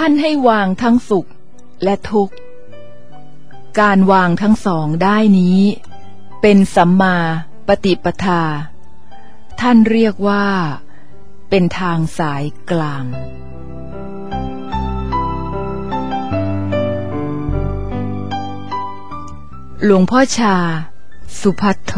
านให้วางทั้งสุขและทุกข์การวางทั้งสองได้นี้เป็นสัมมาปฏิปทาท่านเรียกว่าเป็นทางสายกลางหลวงพ่อชาสุภัทโท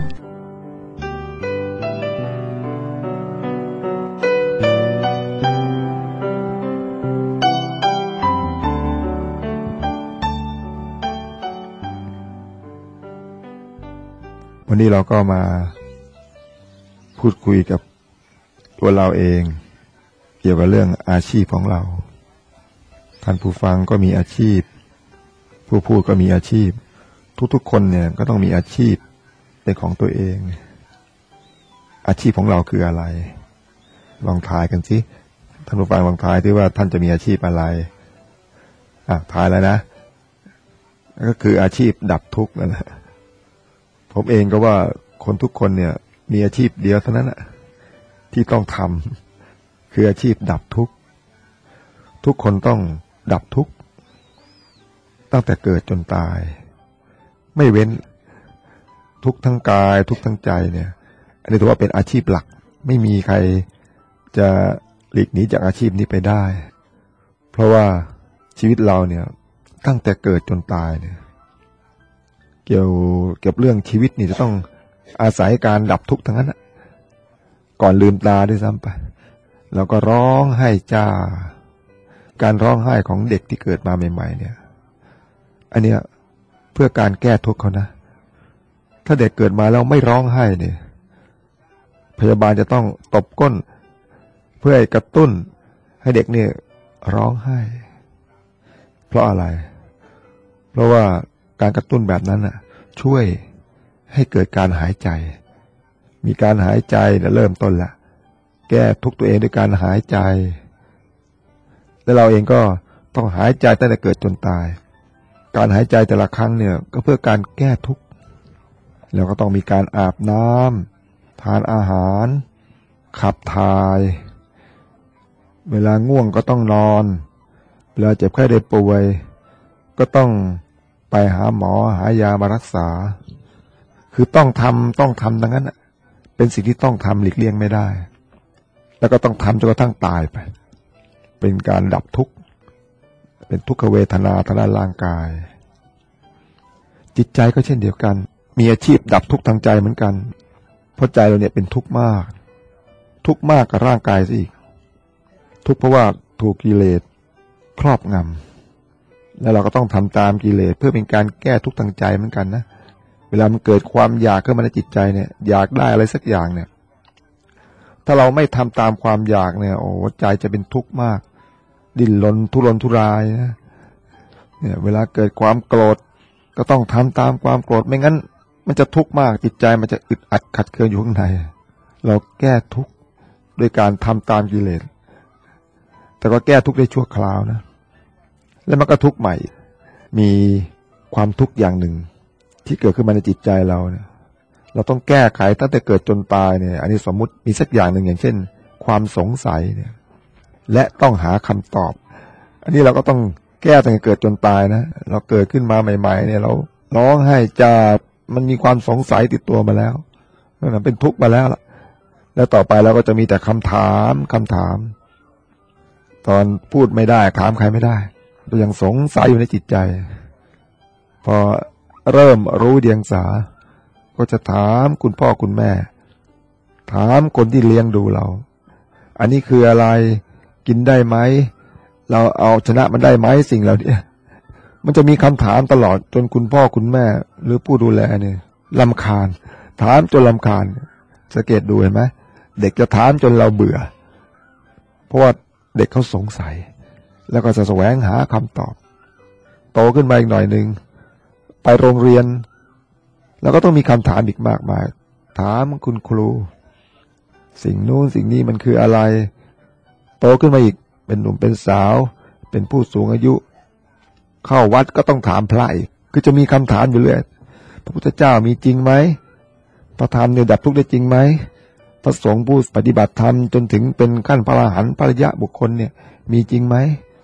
วันนี้เราก็มาพูดคุยกับตัวเราเองเกี่ยวกับเรื่องอาชีพของเราท่านผู้ฟังก็มีอาชีพผู้พูดก็มีอาชีพทุกๆคนเนี่ยก็ต้องมีอาชีพเป็นของตัวเองอาชีพของเราคืออะไรลองทายกันสิท่านผู้ฟังลองทายที่ว่าท่านจะมีอาชีพอะไรทายแล้วนะก็คืออาชีพดับทุกข์นั่นแหละผมเองก็ว่าคนทุกคนเนี่ยมีอาชีพเดียวเท่านั้นแหละที่ต้องทำคืออาชีพดับทุกข์ทุกคนต้องดับทุกข์ตั้งแต่เกิดจนตายไม่เว้นทุกทั้งกายทุกทั้งใจเนี่ยอันนี้ถือว่าเป็นอาชีพหลักไม่มีใครจะหลีกหนีจากอาชีพนี้ไปได้เพราะว่าชีวิตเราเนี่ยตั้งแต่เกิดจนตายเนี่ยเกี่ยวกับเรื่องชีวิตนี่จะต้องอาศัยการดับทุกข์ทั้งนั้นก่อนลืมตาด้วยซ้ำไปแล้วก็ร้องไห้จ้าการร้องไห้ของเด็กที่เกิดมาใหม่ๆเนี่ยอันเนี้ยเพื่อการแก้ทุกข์เขานะถ้าเด็กเกิดมาแล้วไม่ร้องไห้เนี่ยพยาบาลจะต้องตบก้นเพื่อให้กระตุ้นให้เด็กเนี่ยร้องไห้เพราะอะไรเพราะว่าการกระตุ้นแบบนั้นน่ะช่วยให้เกิดการหายใจมีการหายใจเริ่มต้นละแก้ทุกข์ตัวเองด้วยการหายใจแล้วเราเองก็ต้องหายใจตั้งแต่เกิดจนตายการหายใจแต่ละครั้งเนี่ยก็เพื่อการแก้ทุกข์แล้วก็ต้องมีการอาบน้ำทานอาหารขับถ่ายเวลาง่วงก็ต้องนอนเวลาเจ็บไข้ได้ป่วยก็ต้องไปหาหมอหายามารักษาคือต้องทำดังนั้นเป็นสิ่งที่ต้องทำหลีกเลี่ยงไม่ได้แล้วก็ต้องทำจนกระทั่งตายไปเป็นการดับทุกข์เป็นทุกขเวทนาทางด้านร่างกายจิตใจก็เช่นเดียวกันมีอาชีพดับทุกข์ทางใจเหมือนกันเพราะใจเราเนี่ยเป็นทุกข์มากกับร่างกายซะอีกทุกข์เพราะว่าถูกกิเลสครอบงำแล้วเราก็ต้องทำตามกิเลสเพื่อเป็นการแก้ทุกข์ทางใจเหมือนกันนะเวลามันเกิดความอยากขึ้นมาในจิตใจเนี่ยอยากได้อะไรสักอย่างเนี่ยถ้าเราไม่ทำตามความอยากเนี่ยโอ้ใจจะเป็นทุกข์มากดิ้นรนทุรนทุรายนะเนี่ยเวลาเกิดความโกรธก็ต้องทำตามความโกรธไม่งั้นมันจะทุกข์มากจิตใจมันจะอึดอัดขัดเคืองอยู่ข้างในเราแก้ทุกข์ด้วยการทำตามกิเลสแต่ก็แก้ทุกข์ได้ชั่วคราวนะแล้วมันก็ทุกข์ใหม่มีความทุกข์อย่างหนึ่งที่เกิดขึ้นมาในจิตใจเราเนี่ยเราต้องแก้ไขตั้งแต่เกิดจนตายเนี่ยอันนี้สมมุติมีสักอย่างหนึ่งอย่างเช่นความสงสัยเนี่ยและต้องหาคำตอบอันนี้เราก็ต้องแก้ตั้งแต่เกิดจนตายนะเราเกิดขึ้นมาใหม่ๆเนี่ยเราร้องไห้จ้ามันมีความสงสัยติดตัวมาแล้วนั่นเป็นทุกข์มาแล้วล่ะแล้วต่อไปเราก็จะมีแต่คำถามตอนพูดไม่ได้ถามใครไม่ได้ก็ยังสงสัยอยู่ในจิตใจพอเริ่มรู้เดียงสาก็จะถามคุณพ่อคุณแม่ถามคนที่เลี้ยงดูเราอันนี้คืออะไรกินได้ไหมเราเอาชนะมันได้ไหมสิ่งเหล่านี้มันจะมีคำถามตลอดจนคุณพ่อคุณแม่หรือผู้ดูแลเนี่ยรำคาญถามจนรำคาญสังเกตดูเห็นไหมเด็กจะถามจนเราเบื่อเพราะว่าเด็กเขาสงสัยแล้วก็จะแสวงหาคำตอบโตขึ้นมาอีกหน่อยนึงไปโรงเรียนแล้วก็ต้องมีคำถามอีกมากมายถามคุณครูสิ่งนู้นสิ่งนี้มันคืออะไรโตขึ้นมาอีกเป็นหนุ่มเป็นสาวเป็นผู้สูงอายุเข้าวัดก็ต้องถามพระอีกคือจะมีคำถามอยู่เรื่อยพระพุทธเจ้ามีจริงไหมพระธรรมเนี่ยดับทุกข์ได้จริงไหมพระสงฆ์ผู้ปฏิบัติธรรมจนถึงเป็นขั้นพระอรหันต์พระอริยะบุคคลเนี่ยมีจริงไหม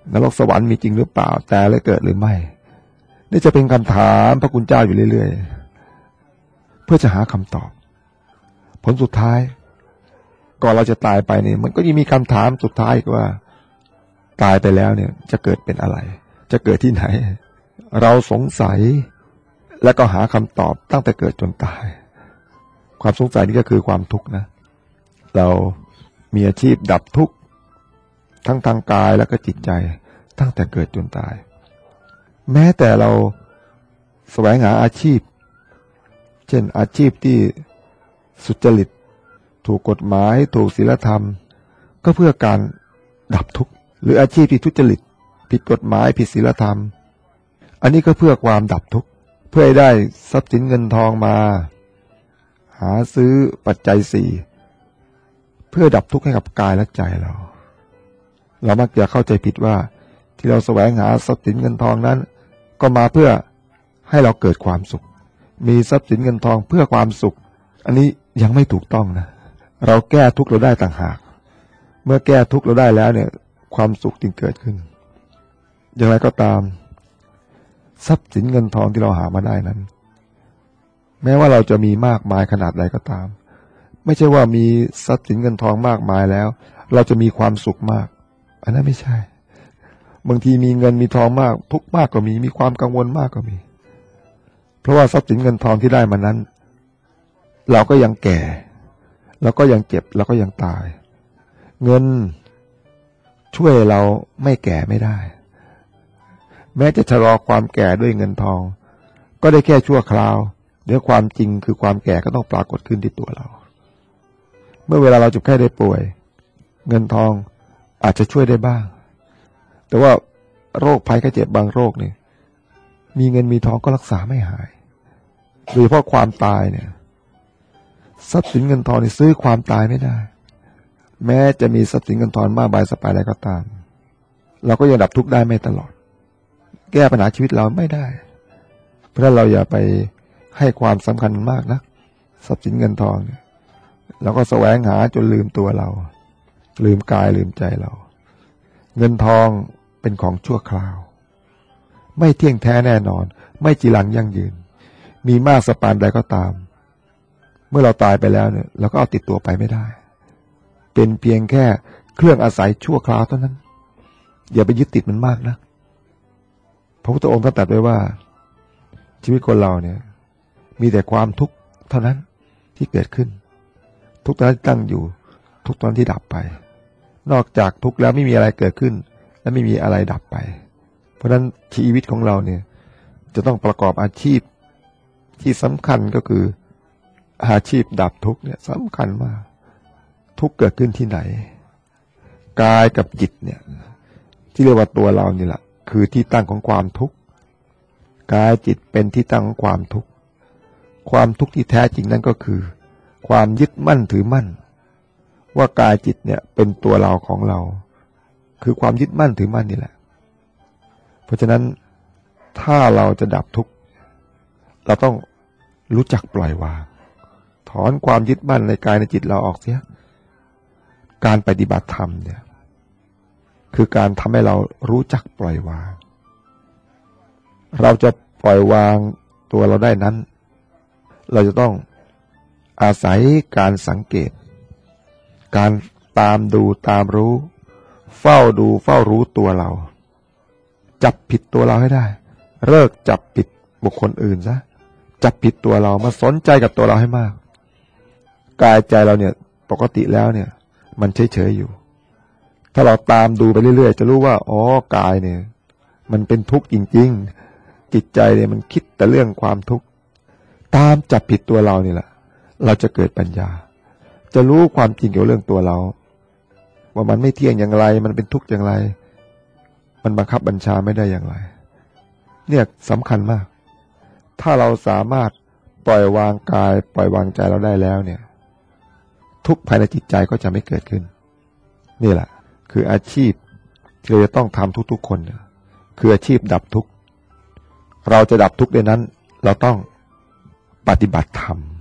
นรกสวรรค์มีจริงหรือเปล่าแต่และเกิดหรือไม่นี่จะเป็นคำถามพระคุณเจ้าอยู่เรื่อยๆเพื่อจะหาคำตอบผลสุดท้ายก่อนเราจะตายไปเนี่ยมันก็ยังมีคำถามสุดท้ายว่าตายไปแล้วเนี่ยจะเกิดเป็นอะไรจะเกิดที่ไหนเราสงสัยและก็หาคำตอบตั้งแต่เกิดจนตายความสงสัยนี่ก็คือความทุกข์นะเรามีอาชีพดับทุกข์ทั้งทางกายและก็จิตใจตั้งแต่เกิดจนตายแม้แต่เราแสวงหาอาชีพเช่นอาชีพที่สุจริตถูกกฎหมายถูกศีลธรรมก็เพื่อการดับทุกข์หรืออาชีพที่ทุจริตผิดกฎหมายผิดศีลธรรมอันนี้ก็เพื่อความดับทุกข์เพื่อให้ได้ทรัพย์สินเงินทองมาหาซื้อปัจจัยสี่เพื่อดับทุกข์ให้กับกายและใจเรามักจะเข้าใจผิดว่าที่เราแสวงหาทรัพย์สินเงินทองนั้นก็มาเพื่อให้เราเกิดความสุขมีทรัพย์สินเงินทองเพื่อความสุขอันนี้ยังไม่ถูกต้องนะเราแก้ทุกข์เราได้ต่างหากเมื่อแก้ทุกข์เราได้แล้วเนี่ยความสุขจึงเกิดขึ้นอย่างไรก็ตามทรัพย์สินเงินทองที่เราหามาได้นั้นแม้ว่าเราจะมีมากมายขนาดใดก็ตามไม่ใช่ว่ามีทรัพย์สินเงินทองมากมายแล้วเราจะมีความสุขมากอันนั้นไม่ใช่บางทีมีเงินมีทองมากทุกข์มากก็มีความกังวลมากก็มีเพราะว่าทรัพย์สินเงินทองที่ได้มานั้นเราก็ยังแก่เราก็ยังเจ็บเราก็ยังตายเงินช่วยเราไม่แก่ไม่ได้แม้จะชะลอความแก่ด้วยเงินทองก็ได้แค่ชั่วคราวเดี๋ยวความจริงคือความแก่ก็ต้องปรากฏขึ้นที่ตัวเราเมื่อเวลาเราเจ็บไข้ได้ป่วยเงินทองอาจจะช่วยได้บ้างแต่ว่าโรคภัยไข้เจ็บบางโรคเนี่ยมีเงินมีทองก็รักษาไม่หายโดยเฉพาะความตายเนี่ยทรัพย์สินเงินทองนี่ซื้อความตายไม่ได้แม้จะมีทรัพย์สินเงินทองมากมายสบายอะไรก็ตามเราก็ยังดับทุกข์ได้ไม่ตลอดแก้ปัญหาชีวิตเราไม่ได้เพราะฉะนั้นเราอย่าไปให้ความสำคัญมากนะทรัพย์สินเงินทองเนี่ยเราก็แสวงหาจนลืมตัวเราลืมกายลืมใจเราเงินทองเป็นของชั่วคราวไม่เที่ยงแท้แน่นอนไม่จีรังยั่งยืนมีมากสักปานใดก็ตามเมื่อเราตายไปแล้วเนี่ยเราก็เอาติดตัวไปไม่ได้เป็นเพียงแค่เครื่องอาศัยชั่วคราวเท่านั้นอย่าไปยึดติดมันมากนะพระพุทธองค์ตรัสไว้ว่าชีวิตคนเราเนี่ยมีแต่ความทุกข์เท่านั้นที่เกิดขึ้นทุกตอนที่ตั้งอยู่ทุกตอนที่ดับไปนอกจากทุกข์แล้วไม่มีอะไรเกิดขึ้นและไม่มีอะไรดับไปเพราะฉะนั้นชีวิตของเราเนี่ยจะต้องประกอบอาชีพที่สำคัญก็คืออาชีพดับทุกข์เนี่ยสำคัญมากทุกข์เกิดขึ้นที่ไหนกายกับจิตเนี่ยที่เรียกว่าตัวเรานี่แหละคือที่ตั้งของความทุกข์กายจิตเป็นที่ตั้งของความทุกข์ความทุกข์ที่แท้จริงนั่นก็คือความยึดมั่นถือมั่นว่ากายจิตเนี่ยเป็นตัวเราของเราคือความยึดมั่นถือมั่นนี่แหละเพราะฉะนั้นถ้าเราจะดับทุกข์เราต้องรู้จักปล่อยวางถอนความยึดมั่นในกายในจิตเราออกเสียการปฏิบัติธรรมเนี่ยคือการทำให้เรารู้จักปล่อยวางเราจะปล่อยวางตัวเราได้นั้นเราจะต้องอาศัยการสังเกตการตามดูตามรู้เฝ้าดูเฝ้ารู้ตัวเราจับผิดตัวเราให้ได้เลิกจับผิดบุคคลอื่นซะจับผิดตัวเรามาสนใจกับตัวเราให้มากกายใจเราเนี่ยปกติแล้วเนี่ยมันเฉยๆอยู่ถ้าเราตามดูไปเรื่อยๆจะรู้ว่าอ๋อกายเนี่ยมันเป็นทุกข์จริงๆจิตใจเนี่ยมันคิดแต่เรื่องความทุกข์ตามจับผิดตัวเรานี่แหละเราจะเกิดปัญญาจะรู้ความจริงเกี่ยวกับเรื่องตัวเราว่ามันไม่เที่ยงอย่างไรมันเป็นทุกข์อย่างไรมันบังคับบัญชาไม่ได้อย่างไรเนี่ยสำคัญมากถ้าเราสามารถปล่อยวางกายปล่อยวางใจเราได้แล้วเนี่ยทุกข์ภายในจิตใจก็จะไม่เกิดขึ้นนี่แหละคืออาชีพที่เราจะต้องทำทุกๆคนคืออาชีพดับทุกข์เราจะดับทุกข์ในนั้นเราต้องปฏิบัติธรรม